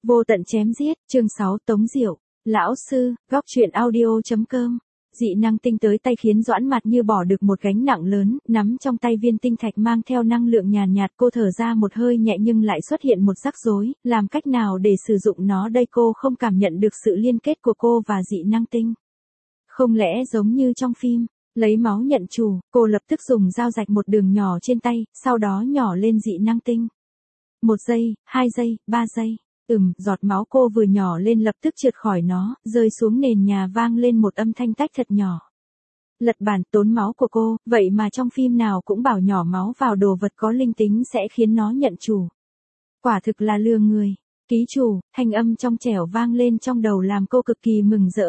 Vô tận chém giết, chương 6 Tống Diệu, lão sư, góc truyện audio.com. Dị năng tinh tới tay khiến Doãn Mạt như bỏ được một gánh nặng lớn, nắm trong tay viên tinh thạch mang theo năng lượng nhàn nhạt, cô thở ra một hơi nhẹ nhưng lại xuất hiện một rắc rối, làm cách nào để sử dụng nó đây, cô không cảm nhận được sự liên kết của cô và dị năng tinh. Không lẽ giống như trong phim, lấy máu nhận chủ, cô lập tức dùng dao rạch một đường nhỏ trên tay, sau đó nhỏ lên dị năng tinh. 1 giây, 2 giây, 3 giây. Giọt máu cô vừa nhỏ lên lập tức trượt khỏi nó, rơi xuống nền nhà vang lên một âm thanh tách thật nhỏ. Lật bàn, tốn máu của cô, vậy mà trong phim nào cũng bảo nhỏ máu vào đồ vật có linh tính sẽ khiến nó nhận chủ. Quả thực là lừa người. Ký chủ, thanh âm trong trẻo vang lên trong đầu làm cô cực kỳ mừng rỡ.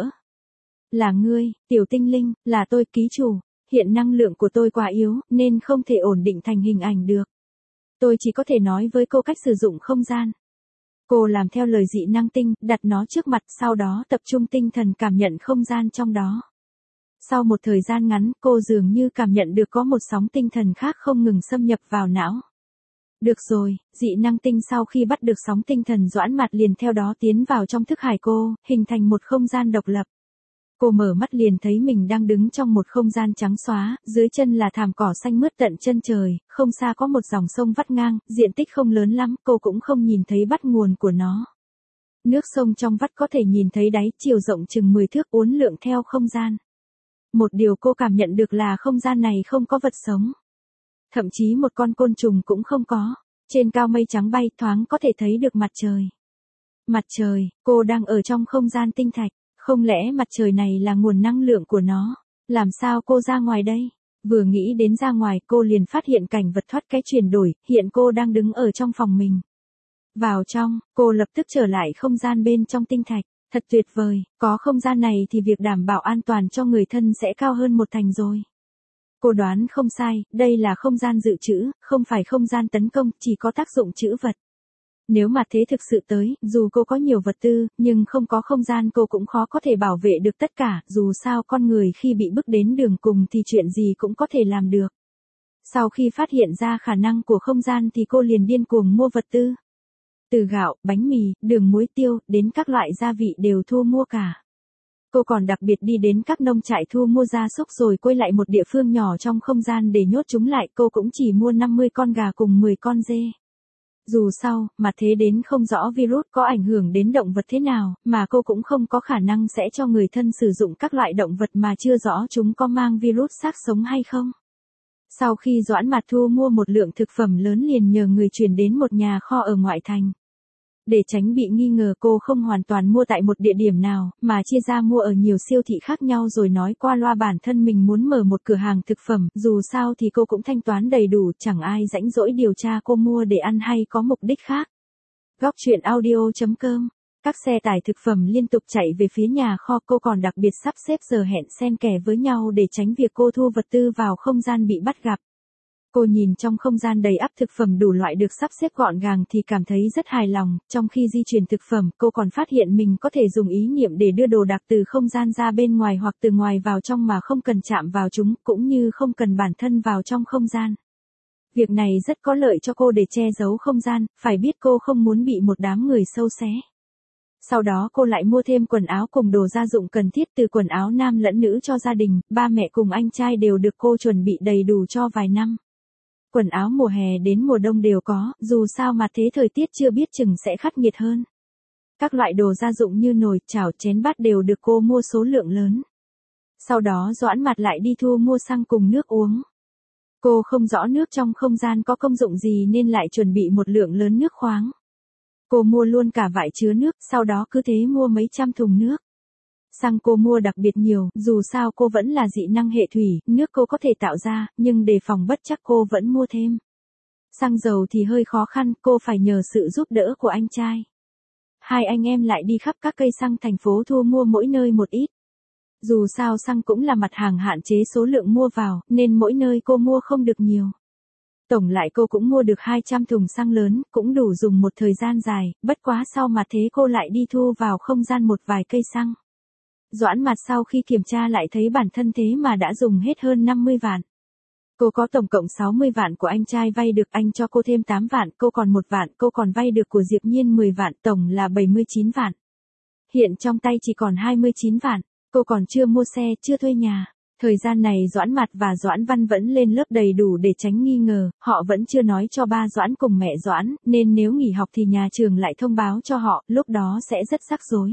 Là ngươi, tiểu tinh linh, là tôi ký chủ, hiện năng lượng của tôi quá yếu, nên không thể ổn định thành hình ảnh được. Tôi chỉ có thể nói với cô cách sử dụng không gian. Cô làm theo lời dị năng tinh, đặt nó trước mặt, sau đó tập trung tinh thần cảm nhận không gian trong đó. Sau một thời gian ngắn, cô dường như cảm nhận được có một sóng tinh thần khác không ngừng xâm nhập vào não. Được rồi, dị năng tinh sau khi bắt được sóng tinh thần Doãn Mạt liền theo đó tiến vào trong thức hải cô, hình thành một không gian độc lập. Cô mở mắt liền thấy mình đang đứng trong một không gian trắng xóa, dưới chân là thảm cỏ xanh mướt tận chân trời, không xa có một dòng sông vắt ngang, diện tích không lớn lắm, cô cũng không nhìn thấy bắt nguồn của nó. Nước sông trong vắt có thể nhìn thấy đáy, chiều rộng chừng 10 thước uốn lượn theo không gian. Một điều cô cảm nhận được là không gian này không có vật sống. Thậm chí một con côn trùng cũng không có. Trên cao mây trắng bay thoáng có thể thấy được mặt trời. Mặt trời, cô đang ở trong không gian tinh thạch. Không lẽ mặt trời này là nguồn năng lượng của nó? Làm sao cô ra ngoài đây? Vừa nghĩ đến ra ngoài cô liền phát hiện cảnh vật thoát cái chuyển đổi, hiện cô đang đứng ở trong phòng mình. Vào trong, cô lập tức trở lại không gian bên trong tinh thạch. Thật tuyệt vời, có không gian này thì việc đảm bảo an toàn cho người thân sẽ cao hơn một thành rồi. Cô đoán không sai, đây là không gian dự trữ, không phải không gian tấn công, chỉ có tác dụng trữ vật. Nếu mà thế thực sự tới, dù cô có nhiều vật tư, nhưng không có không gian cô cũng khó có thể bảo vệ được tất cả, dù sao con người khi bị bước đến đường cùng thì chuyện gì cũng có thể làm được. Sau khi phát hiện ra khả năng của không gian thì cô liền điên cuồng mua vật tư. Từ gạo, bánh mì, đường muối tiêu, đến các loại gia vị đều thu mua cả. Cô còn đặc biệt đi đến các nông trại thu mua gia súc rồi quay lại một địa phương nhỏ trong không gian để nhốt chúng lại, cô cũng chỉ mua 50 con gà cùng 10 con dê. Dù sao, mà thế đến không rõ virus có ảnh hưởng đến động vật thế nào, mà cô cũng không có khả năng sẽ cho người thân sử dụng các loại động vật mà chưa rõ chúng có mang virus xác sống hay không. Sau khi Doãn Mạt thu mua một lượng thực phẩm lớn liền nhờ người chuyển đến một nhà kho ở ngoại thành. Để tránh bị nghi ngờ cô không hoàn toàn mua tại một địa điểm nào, mà chia ra mua ở nhiều siêu thị khác nhau rồi nói qua loa bản thân mình muốn mở một cửa hàng thực phẩm, dù sao thì cô cũng thanh toán đầy đủ, chẳng ai rảnh rỗi điều tra cô mua để ăn hay có mục đích khác. Góc truyện audio.com. Các xe tải thực phẩm liên tục chạy về phía nhà kho, cô còn đặc biệt sắp xếp giờ hẹn xen kẽ với nhau để tránh việc cô thu vật tư vào không gian bị bắt gặp. Cô nhìn trong không gian đầy ắp thực phẩm đủ loại được sắp xếp gọn gàng thì cảm thấy rất hài lòng, trong khi di chuyển thực phẩm, cô còn phát hiện mình có thể dùng ý niệm để đưa đồ đạc từ không gian ra bên ngoài hoặc từ ngoài vào trong mà không cần chạm vào chúng, cũng như không cần bản thân vào trong không gian. Việc này rất có lợi cho cô để che giấu không gian, phải biết cô không muốn bị một đám người sâu xé. Sau đó cô lại mua thêm quần áo cùng đồ gia dụng cần thiết, từ quần áo nam lẫn nữ cho gia đình, ba mẹ cùng anh trai đều được cô chuẩn bị đầy đủ cho vài năm. Quần áo mùa hè đến mùa đông đều có, dù sao mà thế thời tiết chưa biết chừng sẽ khắc nghiệt hơn. Các loại đồ gia dụng như nồi, chảo, chén bát đều được cô mua số lượng lớn. Sau đó Doãn Mạt lại đi thu mua xăng cùng nước uống. Cô không rõ nước trong không gian có công dụng gì nên lại chuẩn bị một lượng lớn nước khoáng. Cô mua luôn cả vại chứa nước, sau đó cứ thế mua mấy trăm thùng nước. Xăng cô mua đặc biệt nhiều, dù sao cô vẫn là dị năng hệ thủy, nước cô có thể tạo ra, nhưng đề phòng bất trắc cô vẫn mua thêm. Xăng dầu thì hơi khó khăn, cô phải nhờ sự giúp đỡ của anh trai. Hai anh em lại đi khắp các cây xăng thành phố thu mua mỗi nơi một ít. Dù sao xăng cũng là mặt hàng hạn chế số lượng mua vào, nên mỗi nơi cô mua không được nhiều. Tổng lại cô cũng mua được 200 thùng xăng lớn, cũng đủ dùng một thời gian dài, bất quá sau mà thế cô lại đi thu vào không gian một vài cây xăng. Doãn Mạt sau khi kiểm tra lại thấy bản thân thế mà đã dùng hết hơn 50 vạn. Cô có tổng cộng 60 vạn của anh trai vay được, anh cho cô thêm 8 vạn, cô còn 1 vạn, cô còn vay được của Diệp Nhiên 10 vạn, tổng là 79 vạn. Hiện trong tay chỉ còn 29 vạn, cô còn chưa mua xe, chưa thuê nhà. Thời gian này Doãn Mạt và Doãn Văn vẫn lên lớp đầy đủ để tránh nghi ngờ, họ vẫn chưa nói cho ba Doãn cùng mẹ Doãn, nên nếu nghỉ học thì nhà trường lại thông báo cho họ, lúc đó sẽ rất rắc rối.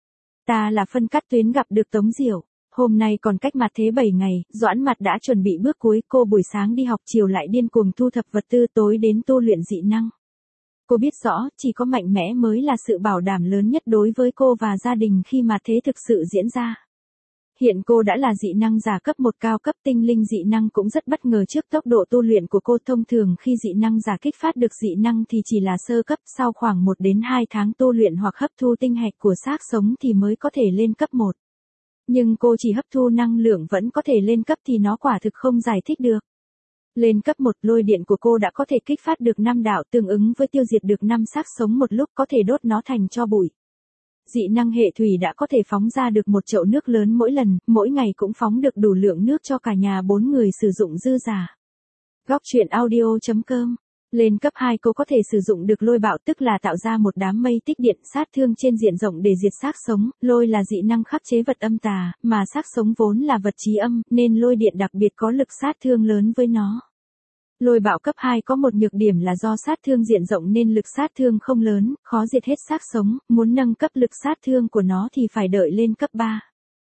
Ta là phân cắt tuyến gặp được Tống Diệu. Hôm nay còn cách mặt thế 7 ngày, Doãn Mạt đã chuẩn bị bước cuối, cô buổi sáng đi học chiều lại điên cuồng thu thập vật tư, tối đến tu luyện dị năng. Cô biết rõ, chỉ có mạnh mẽ mới là sự bảo đảm lớn nhất đối với cô và gia đình khi mà thế thực sự diễn ra. Hiện cô đã là dị năng giả cấp 1 cao cấp, tinh linh dị năng cũng rất bất ngờ trước tốc độ tu luyện của cô. Thông thường khi dị năng giả kích phát được dị năng thì chỉ là sơ cấp, sau khoảng 1 đến 2 tháng tu luyện hoặc hấp thu tinh hạch của xác sống thì mới có thể lên cấp 1. Nhưng cô chỉ hấp thu năng lượng vẫn có thể lên cấp thì nó quả thực không giải thích được. Lên cấp 1, lôi điện của cô đã có thể kích phát được 5 đạo tương ứng với tiêu diệt được 5 xác sống một lúc, có thể đốt nó thành tro bụi. Dị năng hệ thủy đã có thể phóng ra được một chậu nước lớn mỗi lần, mỗi ngày cũng phóng được đủ lượng nước cho cả nhà 4 người sử dụng dư giả. Góc truyện audio.com. Lên cấp 2 cô có thể sử dụng được lôi bạo, tức là tạo ra một đám mây tích điện sát thương trên diện rộng để diệt xác sống. Lôi là dị năng khắc chế vật âm tà, mà xác sống vốn là vật trí âm, nên lôi điện đặc biệt có lực sát thương lớn với nó. Lôi bạo cấp 2 có một nhược điểm là do sát thương diện rộng nên lực sát thương không lớn, khó diệt hết xác sống, muốn nâng cấp lực sát thương của nó thì phải đợi lên cấp 3.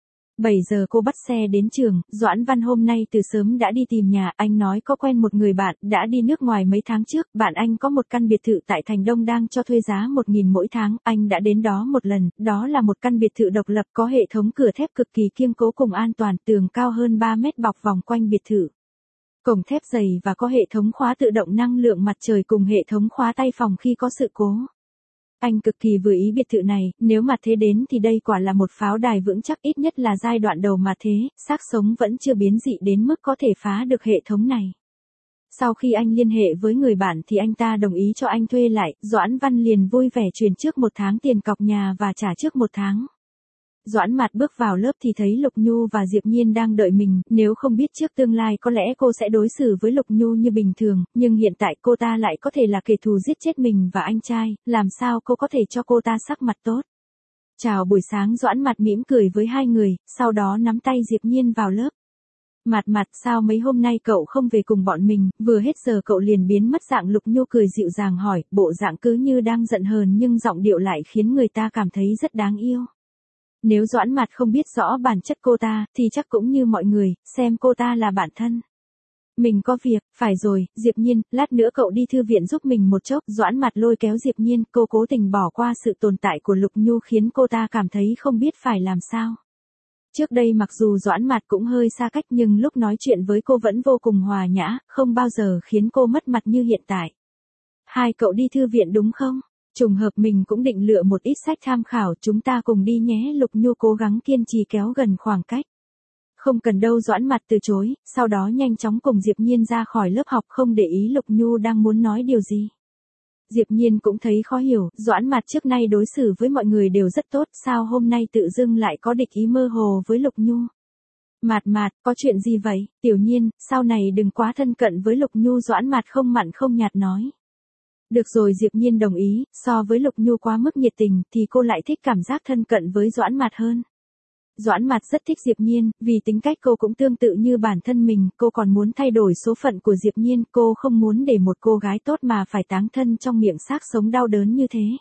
7 giờ cô bắt xe đến trường, Doãn Văn hôm nay từ sớm đã đi tìm nhà, anh nói có quen một người bạn, đã đi nước ngoài mấy tháng trước, bạn anh có một căn biệt thự tại Thành Đông đang cho thuê giá 1.000 mỗi tháng, anh đã đến đó một lần, đó là một căn biệt thự độc lập có hệ thống cửa thép cực kỳ kiên cố cùng an toàn, tường cao hơn 3 mét bọc vòng quanh biệt thự. Cổng thép dày và có hệ thống khóa tự động năng lượng mặt trời cùng hệ thống khóa tay phòng khi có sự cố. Anh cực kỳ vừa ý biệt thự này, nếu mà thế đến thì đây quả là một pháo đài vững chắc, ít nhất là giai đoạn đầu mà thế, xác sống vẫn chưa biến dị đến mức có thể phá được hệ thống này. Sau khi anh liên hệ với người bạn thì anh ta đồng ý cho anh thuê lại, Doãn Văn liền vui vẻ chuyển trước 1 tháng tiền cọc nhà và trả trước 1 tháng. Doãn Mạt bước vào lớp thì thấy Lục Nhu và Diệp Nhiên đang đợi mình, nếu không biết trước tương lai có lẽ cô sẽ đối xử với Lục Nhu như bình thường, nhưng hiện tại cô ta lại có thể là kẻ thù giết chết mình và anh trai, làm sao cô có thể cho cô ta sắc mặt tốt. Chào buổi sáng, Doãn Mạt mỉm cười với hai người, sau đó nắm tay Diệp Nhiên vào lớp. Mạt, sao mấy hôm nay cậu không về cùng bọn mình, vừa hết giờ cậu liền biến mất dạng. Lục Nhu cười dịu dàng hỏi, bộ dạng cứ như đang giận hờn nhưng giọng điệu lại khiến người ta cảm thấy rất đáng yêu. Nếu Doãn Mạt không biết rõ bản chất cô ta, thì chắc cũng như mọi người, xem cô ta là bạn thân. Mình có việc, phải rồi, Diệp Nhiên, lát nữa cậu đi thư viện giúp mình một chốc. Doãn Mạt lôi kéo Diệp Nhiên, cô cố tình bỏ qua sự tồn tại của Lục Nhu khiến cô ta cảm thấy không biết phải làm sao. Trước đây mặc dù Doãn Mạt cũng hơi xa cách nhưng lúc nói chuyện với cô vẫn vô cùng hòa nhã, không bao giờ khiến cô mất mặt như hiện tại. Hai cậu đi thư viện đúng không? Trùng hợp mình cũng định lựa một ít sách tham khảo, chúng ta cùng đi nhé. Lục Nhu cố gắng kiên trì kéo gần khoảng cách. Không cần đâu, Doãn Mạt từ chối, sau đó nhanh chóng cùng Diệp Nhiên ra khỏi lớp học, không để ý Lục Nhu đang muốn nói điều gì. Diệp Nhiên cũng thấy khó hiểu, Doãn Mạt trước nay đối xử với mọi người đều rất tốt, sao hôm nay tự dưng lại có địch ý mơ hồ với Lục Nhu. Mạt, có chuyện gì vậy? Tiểu Nhiên, sau này đừng quá thân cận với Lục Nhu. Doãn Mạt không mặn không nhạt nói. Được rồi, Diệp Nhiên đồng ý, so với Lục Nhu quá mức nhiệt tình thì cô lại thích cảm giác thân cận với Doãn Mạt hơn. Doãn Mạt rất thích Diệp Nhiên, vì tính cách cô cũng tương tự như bản thân mình, cô còn muốn thay đổi số phận của Diệp Nhiên, cô không muốn để một cô gái tốt mà phải táng thân trong miệng xác sống đau đớn như thế.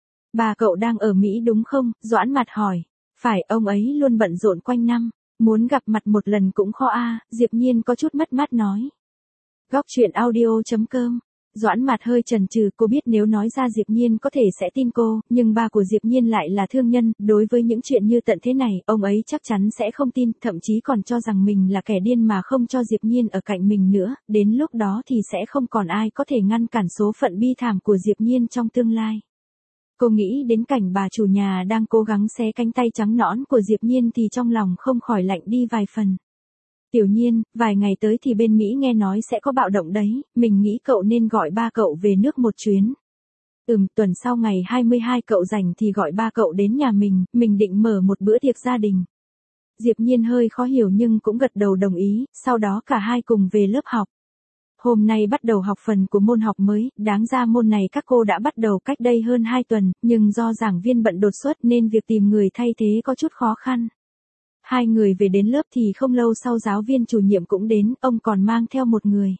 Bà cậu đang ở Mỹ đúng không? Doãn Mạt hỏi. Phải, ông ấy luôn bận rộn quanh năm, muốn gặp mặt một lần cũng khó a. Diệp Nhiên có chút mất mát nói. Góc truyện audio.com. Doãn Mạt hơi chần chừ, cô biết nếu nói ra Diệp Nhiên có thể sẽ tin cô, nhưng ba của Diệp Nhiên lại là thương nhân, đối với những chuyện như tận thế này, ông ấy chắc chắn sẽ không tin, thậm chí còn cho rằng mình là kẻ điên mà không cho Diệp Nhiên ở cạnh mình nữa, đến lúc đó thì sẽ không còn ai có thể ngăn cản số phận bi thảm của Diệp Nhiên trong tương lai. Cô nghĩ đến cảnh bà chủ nhà đang cố gắng xé cánh tay trắng nõn của Diệp Nhiên thì trong lòng không khỏi lạnh đi vài phần. Tiểu Nhiên, vài ngày tới thì bên Mỹ nghe nói sẽ có bạo động đấy, mình nghĩ cậu nên gọi ba cậu về nước một chuyến. Tuần sau ngày 22 cậu rảnh thì gọi ba cậu đến nhà mình định mở một bữa tiệc gia đình. Diệp Nhiên hơi khó hiểu nhưng cũng gật đầu đồng ý, sau đó cả hai cùng về lớp học. Hôm nay bắt đầu học phần của môn học mới, đáng ra môn này các cô đã bắt đầu cách đây hơn 2 tuần, nhưng do giảng viên bận đột xuất nên việc tìm người thay thế có chút khó khăn. Hai người về đến lớp thì không lâu sau giáo viên chủ nhiệm cũng đến, ông còn mang theo một người.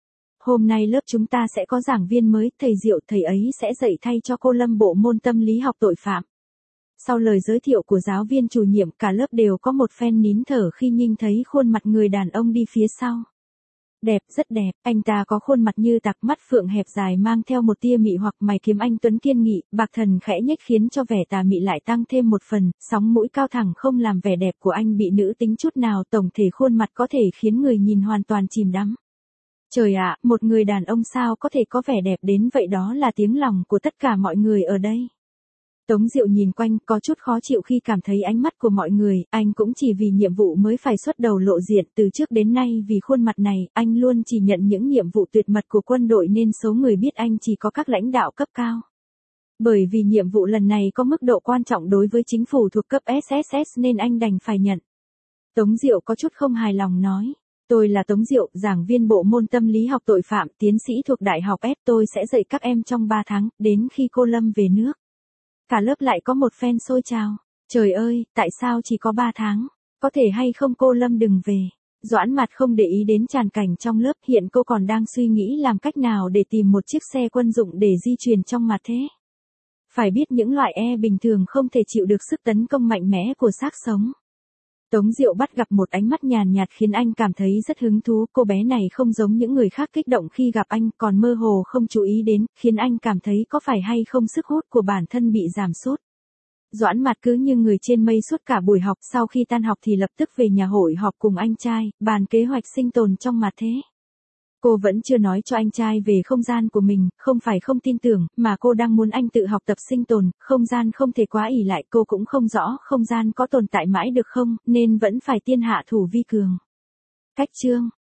Hôm nay lớp chúng ta sẽ có giảng viên mới, thầy Diệu, thầy ấy sẽ dạy thay cho cô Lâm bộ môn tâm lý học tội phạm. Sau lời giới thiệu của giáo viên chủ nhiệm, cả lớp đều có một phen nín thở khi nhìn thấy khuôn mặt người đàn ông đi phía sau. Đẹp, rất đẹp, anh ta có khuôn mặt như tạc, mắt phượng hẹp dài mang theo một tia mị hoặc, mày kiếm anh tuấn kiên nghị, bạc thần khẽ nhếch khiến cho vẻ tà mị lại tăng thêm một phần, sóng mũi cao thẳng không làm vẻ đẹp của anh bị nữ tính chút nào, tổng thể khuôn mặt có thể khiến người nhìn hoàn toàn chìm đắm. Trời ạ, một người đàn ông sao có thể có vẻ đẹp đến vậy, đó là tiếng lòng của tất cả mọi người ở đây. Tống Diệu nhìn quanh, có chút khó chịu khi cảm thấy ánh mắt của mọi người, anh cũng chỉ vì nhiệm vụ mới phải xuất đầu lộ diện, từ trước đến nay vì khuôn mặt này, anh luôn chỉ nhận những nhiệm vụ tuyệt mật của quân đội nên số người biết anh chỉ có các lãnh đạo cấp cao. Bởi vì nhiệm vụ lần này có mức độ quan trọng đối với chính phủ thuộc cấp SSS nên anh đành phải nhận. Tống Diệu có chút không hài lòng nói. Tôi là Tống Diệu, giảng viên bộ môn tâm lý học tội phạm, tiến sĩ thuộc Đại học S, tôi sẽ dạy các em trong 3 tháng, đến khi cô Lâm về nước. Cả lớp lại có một phen xôi trào. Trời ơi, tại sao chỉ có 3 tháng? Có thể hay không cô Lâm đừng về. Doãn Mặt không để ý đến tràn cảnh trong lớp, hiện cô còn đang suy nghĩ làm cách nào để tìm một chiếc xe quân dụng để di chuyển trong mặt thế. Phải biết những loại bình thường không thể chịu được sức tấn công mạnh mẽ của xác sống. Tống Diệu bắt gặp một ánh mắt nhàn nhạt khiến anh cảm thấy rất hứng thú, cô bé này không giống những người khác kích động khi gặp anh, còn mơ hồ không chú ý đến, khiến anh cảm thấy có phải hay không sức hút của bản thân bị giảm sút. Doãn Mặt cứ như người trên mây suốt cả buổi học, sau khi tan học thì lập tức về nhà hội họp cùng anh trai, bàn kế hoạch sinh tồn trong mặt thế. Cô vẫn chưa nói cho anh trai về không gian của mình, không phải không tin tưởng, mà cô đang muốn anh tự học tập sinh tồn, không gian không thể quá ỷ lại, cô cũng không rõ không gian có tồn tại mãi được không, nên vẫn phải tiên hạ thủ vi cường. Cách chương